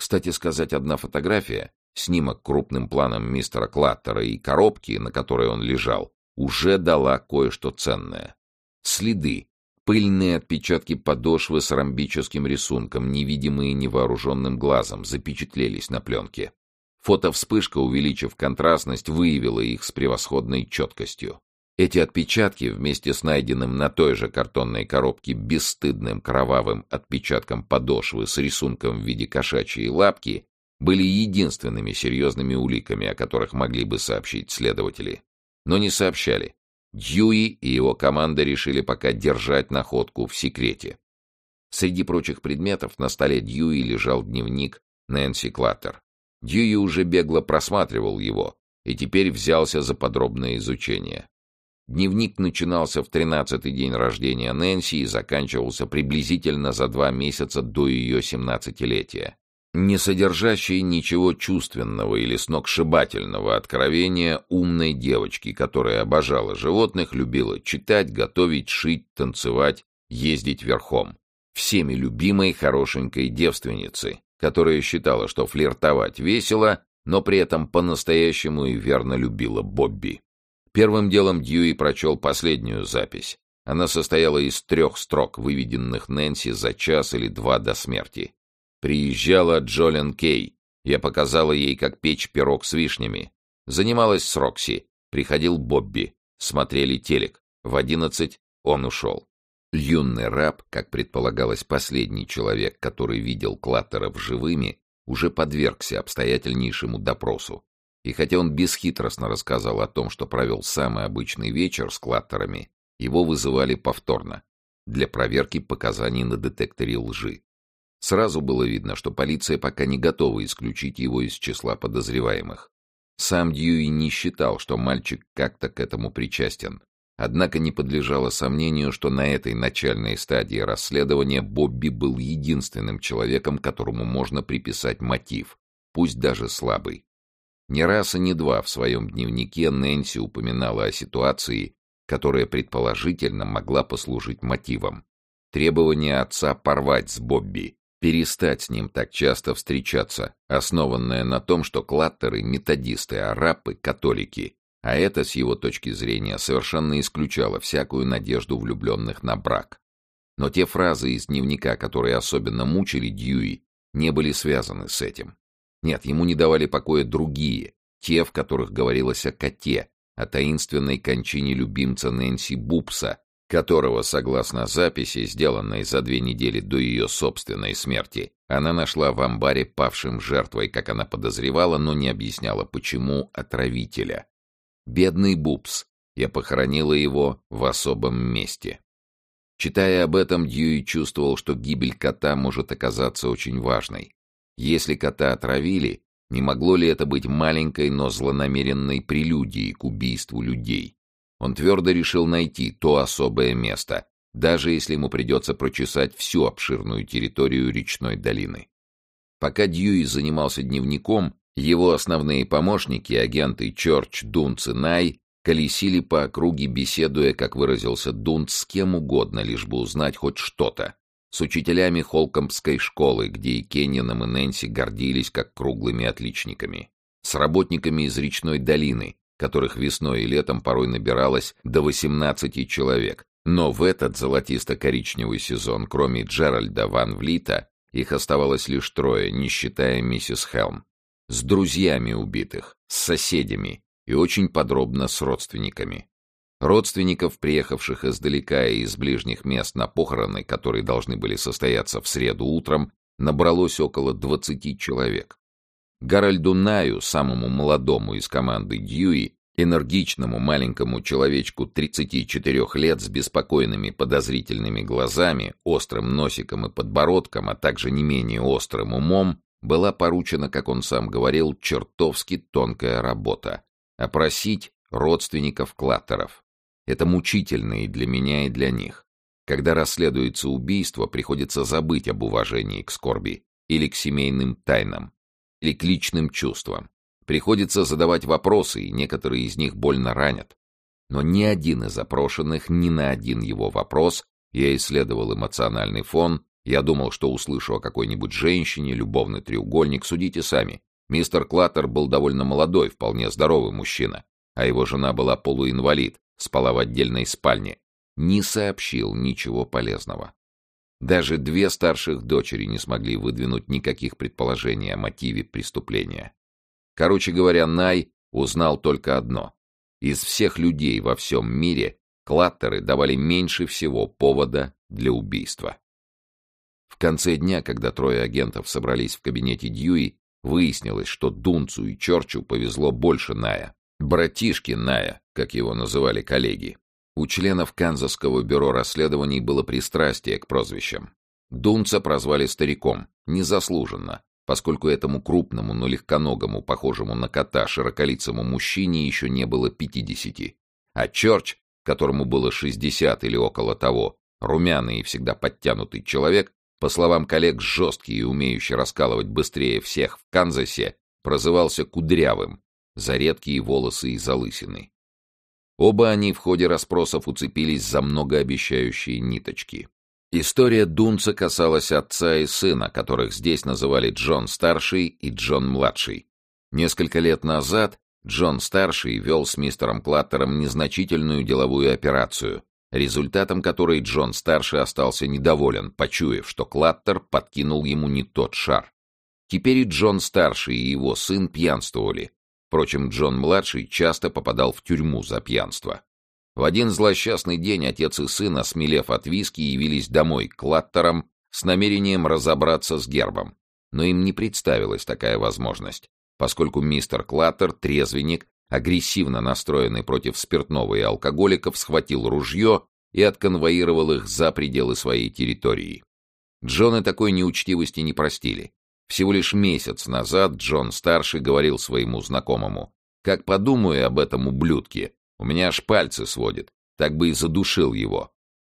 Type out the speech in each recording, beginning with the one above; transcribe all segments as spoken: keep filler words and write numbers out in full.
Кстати сказать, одна фотография, снимок крупным планом мистера Клаттера и коробки, на которой он лежал, уже дала кое-что ценное. Следы, пыльные отпечатки подошвы с ромбическим рисунком, невидимые невооруженным глазом, запечатлелись на пленке. Фотовспышка, увеличив контрастность, выявила их с превосходной четкостью. Эти отпечатки, вместе с найденным на той же картонной коробке бесстыдным кровавым отпечатком подошвы с рисунком в виде кошачьей лапки, были единственными серьезными уликами, о которых могли бы сообщить следователи. Но не сообщали. Дьюи и его команда решили пока держать находку в секрете. Среди прочих предметов на столе Дьюи лежал дневник Нэнси Клаттер. Дьюи уже бегло просматривал его и теперь взялся за подробное изучение. Дневник начинался в тринадцатый день рождения Нэнси и заканчивался приблизительно за два месяца до ее семнадцатилетия. Не содержащий ничего чувственного или сногсшибательного откровения умной девочки, которая обожала животных, любила читать, готовить, шить, танцевать, ездить верхом. Всеми любимой хорошенькой девственницы, которая считала, что флиртовать весело, но при этом по-настоящему и верно любила Бобби. Первым делом Дьюи прочел последнюю запись. Она состояла из трех строк, выведенных Нэнси за час или два до смерти. Приезжала Джолен Кей. Я показала ей, как печь пирог с вишнями. Занималась с Рокси. Приходил Бобби. Смотрели телек. В одиннадцать он ушел. Юный раб, как предполагалось, последний человек, который видел Клаттеров живыми, уже подвергся обстоятельнейшему допросу. И хотя он бесхитростно рассказал о том, что провел самый обычный вечер с Клаттерами, его вызывали повторно для проверки показаний на детекторе лжи. Сразу было видно, что полиция пока не готова исключить его из числа подозреваемых. Сам Дьюи не считал, что мальчик как-то к этому причастен. Однако не подлежало сомнению, что на этой начальной стадии расследования Бобби был единственным человеком, которому можно приписать мотив, пусть даже слабый. Не раз и не два в своем дневнике Нэнси упоминала о ситуации, которая предположительно могла послужить мотивом. Требование отца порвать с Бобби, перестать с ним так часто встречаться, основанное на том, что Клаттеры — методисты, а рабы — католики, а это, с его точки зрения, совершенно исключало всякую надежду влюбленных на брак. Но те фразы из дневника, которые особенно мучили Дьюи, не были связаны с этим. Нет, ему не давали покоя другие, те, в которых говорилось о коте, о таинственной кончине любимца Нэнси Бупса, которого, согласно записи, сделанной за две недели до ее собственной смерти, она нашла в амбаре павшим жертвой, как она подозревала, но не объясняла, почему, отравителя. Бедный Бупс, я похоронила его в особом месте. Читая об этом, Дьюи чувствовал, что гибель кота может оказаться очень важной. Если кота отравили, не могло ли это быть маленькой, но злонамеренной прелюдией к убийству людей? Он твердо решил найти то особое место, даже если ему придется прочесать всю обширную территорию речной долины. Пока Дьюи занимался дневником, его основные помощники, агенты Чорч, Дунц и Най, колесили по округе, беседуя, как выразился Дунц, с кем угодно, лишь бы узнать хоть что-то. С учителями Холкомбской школы, где и Кеннином, и Нэнси гордились как круглыми отличниками. С работниками из речной долины, которых весной и летом порой набиралось до восемнадцати человек. Но в этот золотисто-коричневый сезон, кроме Джеральда Ван Влита, их оставалось лишь трое, не считая миссис Хелм. С друзьями убитых, с соседями и очень подробно с родственниками. Родственников, приехавших издалека и из ближних мест на похороны, которые должны были состояться в среду утром, набралось около двадцати человек. Гарольду Наю, самому молодому из команды Дьюи, энергичному маленькому человечку тридцати четырёх лет с беспокойными подозрительными глазами, острым носиком и подбородком, а также не менее острым умом, была поручена, как он сам говорил, чертовски тонкая работа — опросить родственников Клаттеров. Это мучительно и для меня, и для них. Когда расследуется убийство, приходится забыть об уважении к скорби или к семейным тайнам, или к личным чувствам. Приходится задавать вопросы, и некоторые из них больно ранят. Но ни один из опрошенных, ни на один его вопрос, я исследовал эмоциональный фон, Я думал, что услышу о какой-нибудь женщине, любовный треугольник, судите сами. Мистер Клаттер был довольно молодой, вполне здоровый мужчина, а его жена была полуинвалид, спала в отдельной спальне. Не сообщил ничего полезного. Даже две старших дочери не смогли выдвинуть никаких предположений о мотиве преступления. Короче говоря, Най узнал только одно. Из всех людей во всем мире Клаттеры давали меньше всего повода для убийства. В конце дня, когда трое агентов собрались в кабинете Дьюи, выяснилось, что Дунцу и Чорчу повезло больше Ная. Братишки Ная, как его называли коллеги. У членов Канзасского бюро расследований было пристрастие к прозвищам. Дунца прозвали стариком, незаслуженно, поскольку этому крупному, но легконогому, похожему на кота, широколицому мужчине еще не было пятидесяти. А Чорч, которому было шестьдесят или около того, румяный и всегда подтянутый человек, по словам коллег, жесткий и умеющий раскалывать быстрее всех в Канзасе, прозывался Кудрявым за редкие волосы и залысины. Оба они в ходе расспросов уцепились за многообещающие ниточки. История Дунца касалась отца и сына, которых здесь называли Джон-старший и Джон-младший. Несколько лет назад Джон-старший вел с мистером Клаттером незначительную деловую операцию, результатом которой Джон-старший остался недоволен, почуяв, что Клаттер подкинул ему не тот шар. Теперь и Джон-старший и его сын пьянствовали. Впрочем, Джон-младший часто попадал в тюрьму за пьянство. В один злосчастный день отец и сын, осмелев от виски, явились домой к Клаттерам с намерением разобраться с гербом. Но им не представилась такая возможность, поскольку мистер Клаттер, трезвенник, агрессивно настроенный против спиртного и алкоголиков, схватил ружье и отконвоировал их за пределы своей территории. Джоны такой неучтивости не простили. Всего лишь месяц назад Джон-старший говорил своему знакомому: «Как подумаю об этом ублюдке, у меня аж пальцы сводит, так бы и задушил его».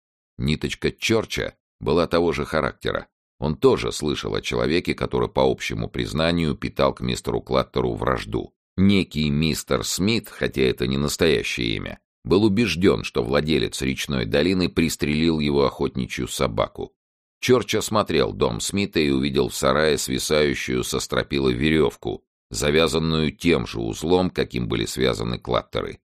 Ниточка Чорча была того же характера. Он тоже слышал о человеке, который, по общему признанию, питал к мистеру Клаттеру вражду. Некий мистер Смит, хотя это не настоящее имя, был убежден, что владелец речной долины пристрелил его охотничью собаку. Чорч осмотрел дом Смита и увидел в сарае свисающую со стропила веревку, завязанную тем же узлом, каким были связаны Клаттеры.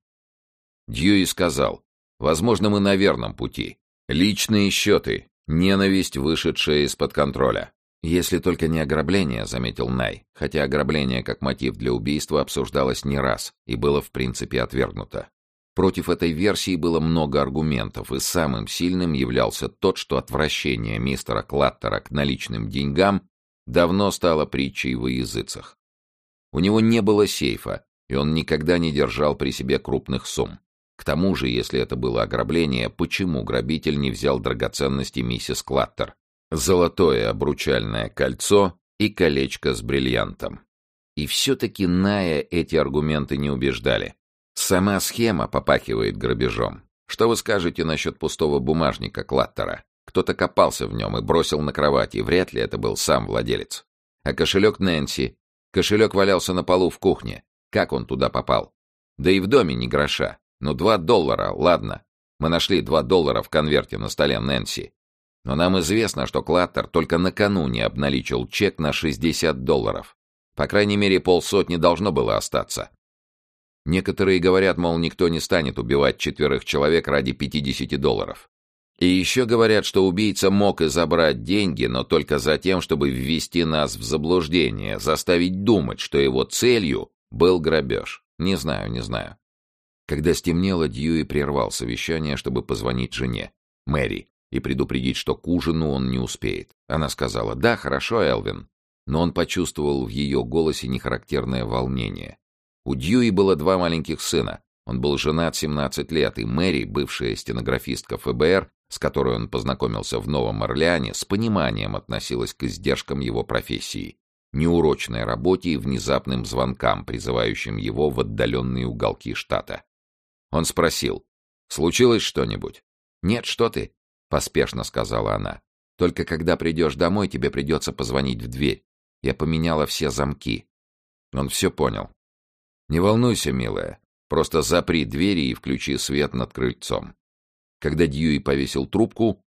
Дьюи сказал: «Возможно, мы на верном пути. Личные счеты, ненависть, вышедшая из-под контроля». «Если только не ограбление», — заметил Най, хотя ограбление как мотив для убийства обсуждалось не раз и было в принципе отвергнуто. Против этой версии было много аргументов, и самым сильным являлся тот, что отвращение мистера Клаттера к наличным деньгам давно стало притчей во языцах. У него не было сейфа, и он никогда не держал при себе крупных сумм. К тому же, если это было ограбление, почему грабитель не взял драгоценности миссис Клаттер? Золотое обручальное кольцо и колечко с бриллиантом. И все-таки Ная эти аргументы не убеждали. Сама схема попахивает грабежом. Что вы скажете насчет пустого бумажника Клаттера? Кто-то копался в нем и бросил на кровать, и вряд ли это был сам владелец. А кошелек Нэнси? Кошелек валялся на полу в кухне. Как он туда попал? Да и в доме ни гроша. Ну, два доллара, ладно. Мы нашли два доллара в конверте на столе Нэнси. Но нам известно, что Клаттер только накануне обналичил чек на шестьдесят долларов. По крайней мере, полсотни должно было остаться. Некоторые говорят, мол, никто не станет убивать четверых человек ради пятидесяти долларов. И еще говорят, что убийца мог и забрать деньги, но только за тем, чтобы ввести нас в заблуждение, заставить думать, что его целью был грабеж. Не знаю, не знаю. Когда стемнело, Дьюи прервал совещание, чтобы позвонить жене, Мэри, и предупредить, что к ужину он не успеет. Она сказала: «Да, хорошо, Элвин». Но он почувствовал в ее голосе нехарактерное волнение. У Дьюи было два маленьких сына. Он был женат семнадцать лет, и Мэри, бывшая стенографистка эф бэ эр, с которой он познакомился в Новом Орлеане, с пониманием относилась к издержкам его профессии, неурочной работе и внезапным звонкам, призывающим его в отдаленные уголки штата. Он спросил: «Случилось что-нибудь?» «Нет, что ты?» — поспешно сказала она. «Только когда придешь домой, тебе придется позвонить в дверь. Я поменяла все замки». Он все понял. «Не волнуйся, милая. Просто запри двери и включи свет над крыльцом». Когда Дьюи повесил трубку,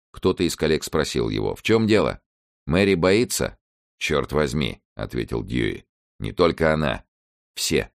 Кто-то из коллег спросил его: «В чем дело? Мэри боится?» «Черт возьми», — ответил Дьюи. «Не только она. Все».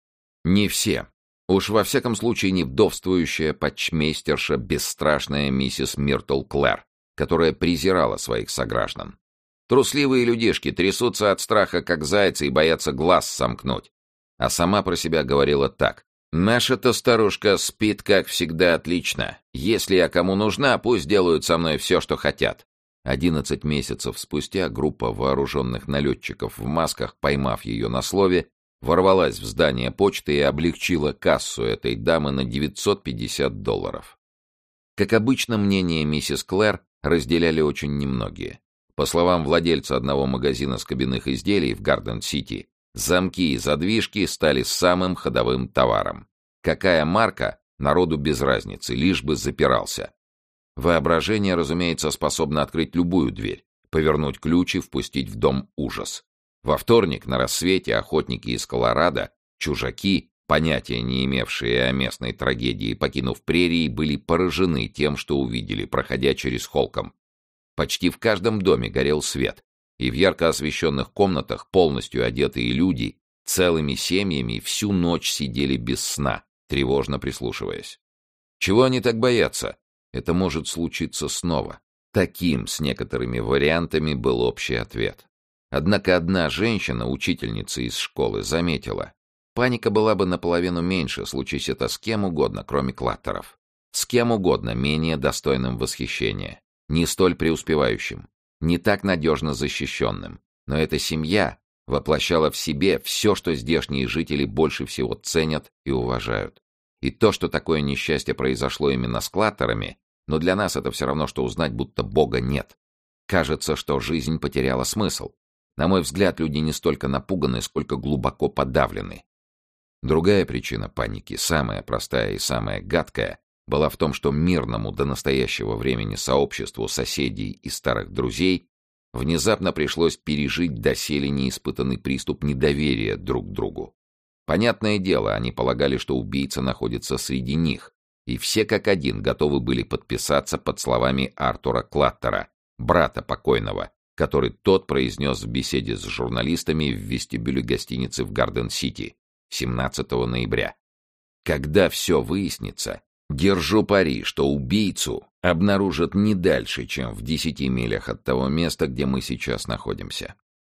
Не все. Уж во всяком случае не вдовствующая почмейстерша бесстрашная миссис Миртл Клэр, которая презирала своих сограждан. Трусливые людишки трясутся от страха, как зайцы, и боятся глаз сомкнуть. А сама про себя говорила так: «Наша-то старушка спит, как всегда, отлично. Если я кому нужна, пусть делают со мной все, что хотят». Одиннадцать месяцев спустя группа вооруженных налетчиков в масках, поймав ее на слове, ворвалась в здание почты и облегчила кассу этой дамы на девятьсот пятьдесят долларов. Как обычно, мнение миссис Клэр разделяли очень немногие. По словам владельца одного магазина скобяных изделий в Гарден-Сити, замки и задвижки стали самым ходовым товаром. Какая марка, народу без разницы, лишь бы запирался. Воображение, разумеется, способно открыть любую дверь, повернуть ключ и впустить в дом ужас. Во вторник на рассвете охотники из Колорадо, чужаки, понятия не имевшие о местной трагедии, покинув прерии, были поражены тем, что увидели, проходя через Холком. Почти в каждом доме горел свет, и в ярко освещенных комнатах полностью одетые люди целыми семьями всю ночь сидели без сна, тревожно прислушиваясь. Чего они так боятся? Это может случиться снова. Таким, с некоторыми вариантами, был общий ответ. Однако одна женщина, учительница из школы, заметила: паника была бы наполовину меньше, случись это с кем угодно, кроме Клаттеров. С кем угодно, менее достойным восхищения, не столь преуспевающим, не так надежно защищенным. Но эта семья воплощала в себе все, что здешние жители больше всего ценят и уважают. И то, что такое несчастье произошло именно с Клаттерами, но для нас это все равно, что узнать, будто Бога нет. Кажется, что жизнь потеряла смысл. На мой взгляд, люди не столько напуганы, сколько глубоко подавлены. Другая причина паники, самая простая и самая гадкая, была в том, что мирному до настоящего времени сообществу соседей и старых друзей внезапно пришлось пережить доселе неиспытанный приступ недоверия друг к другу. Понятное дело, они полагали, что убийца находится среди них, и все как один готовы были подписаться под словами Артура Клаттера, брата покойного, который тот произнес в беседе с журналистами в вестибюле гостиницы в Гарден-Сити семнадцатого ноября. Когда все выяснится, держу пари, что убийцу обнаружат не дальше, чем в десяти милях от того места, где мы сейчас находимся.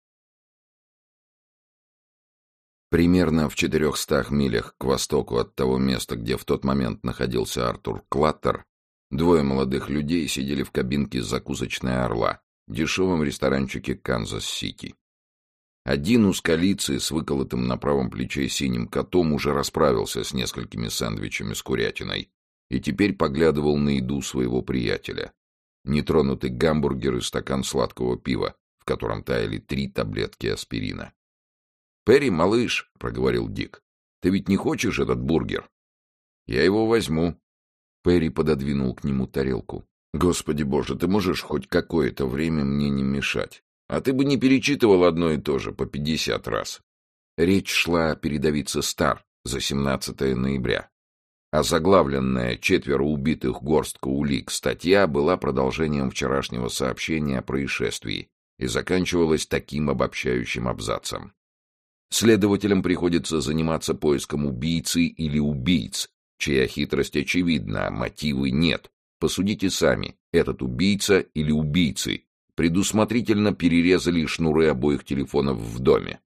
Примерно в четырехстах милях к востоку от того места, где в тот момент находился Артур Клаттер, двое молодых людей сидели в кабинке закусочной «Орла», дешевом ресторанчике Канзас-Сити. Один узколицый с выколотым на правом плече синим котом уже расправился с несколькими сэндвичами с курятиной и теперь поглядывал на еду своего приятеля. Нетронутый гамбургер и стакан сладкого пива, в котором таяли три таблетки аспирина. «Перри, малыш», — проговорил Дик, — «ты ведь не хочешь этот бургер?» «Я его возьму». Перри пододвинул к нему тарелку. «Господи боже, ты можешь хоть какое-то время мне не мешать? А ты бы не перечитывал одно и то же по пятьдесят раз». Речь шла о передовице «Стар» за семнадцатое ноября. А заглавленная «Четверо убитых, горстка улик» статья была продолжением вчерашнего сообщения о происшествии и заканчивалась таким обобщающим абзацем. Следователям приходится заниматься поиском убийцы или убийц, чья хитрость очевидна, а мотивы нет. Посудите сами, этот убийца или убийцы предусмотрительно перерезали шнуры обоих телефонов в доме.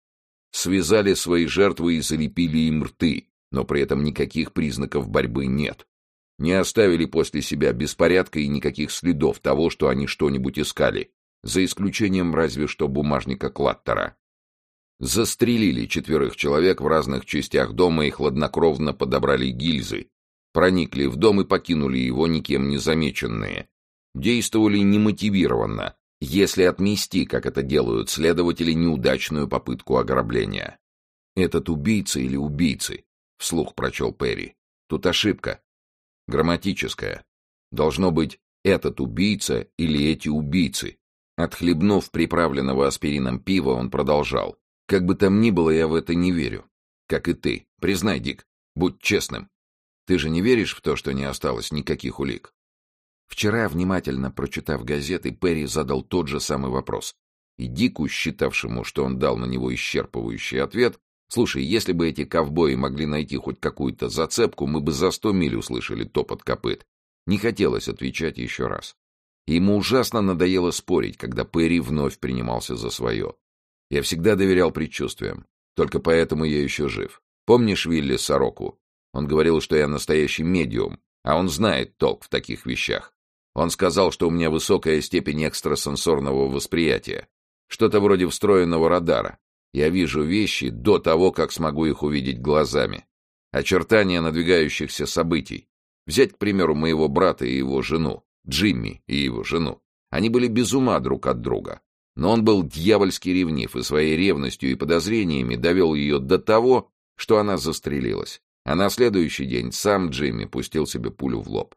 Связали свои жертвы и залепили им рты, но при этом никаких признаков борьбы нет. Не оставили после себя беспорядка и никаких следов того, что они что-нибудь искали, за исключением разве что бумажника Клаттера. Застрелили четверых человек в разных частях дома и хладнокровно подобрали гильзы, проникли в дом и покинули его никем не замеченные. Действовали немотивированно, если отмести, как это делают следователи, неудачную попытку ограбления. «Этот убийца или убийцы?» — вслух прочел Перри. «Тут ошибка. Грамматическая. Должно быть «этот убийца» или «эти убийцы». Отхлебнув приправленного аспирином пива, он продолжал. «Как бы там ни было, я в это не верю. Как и ты. Признай, Дик, будь честным. Ты же не веришь в то, что не осталось никаких улик?» Вчера, внимательно прочитав газеты, Перри задал тот же самый вопрос. И Дику, считавшему, что он дал на него исчерпывающий ответ: «Слушай, если бы эти ковбои могли найти хоть какую-то зацепку, мы бы за сто миль услышали топот копыт». Не хотелось отвечать еще раз. Ему ужасно надоело спорить, когда Перри вновь принимался за свое. «Я всегда доверял предчувствиям. Только поэтому я еще жив. Помнишь Вилли Сороку? Он говорил, что я настоящий медиум, а он знает толк в таких вещах. Он сказал, что у меня высокая степень экстрасенсорного восприятия. Что-то вроде встроенного радара. Я вижу вещи до того, как смогу их увидеть глазами. Очертания надвигающихся событий. Взять, к примеру, моего брата и его жену, Джимми и его жену. Они были без ума друг от друга. Но он был дьявольски ревнив и своей ревностью и подозрениями довел ее до того, что она застрелилась. А на следующий день сам Джимми пустил себе пулю в лоб.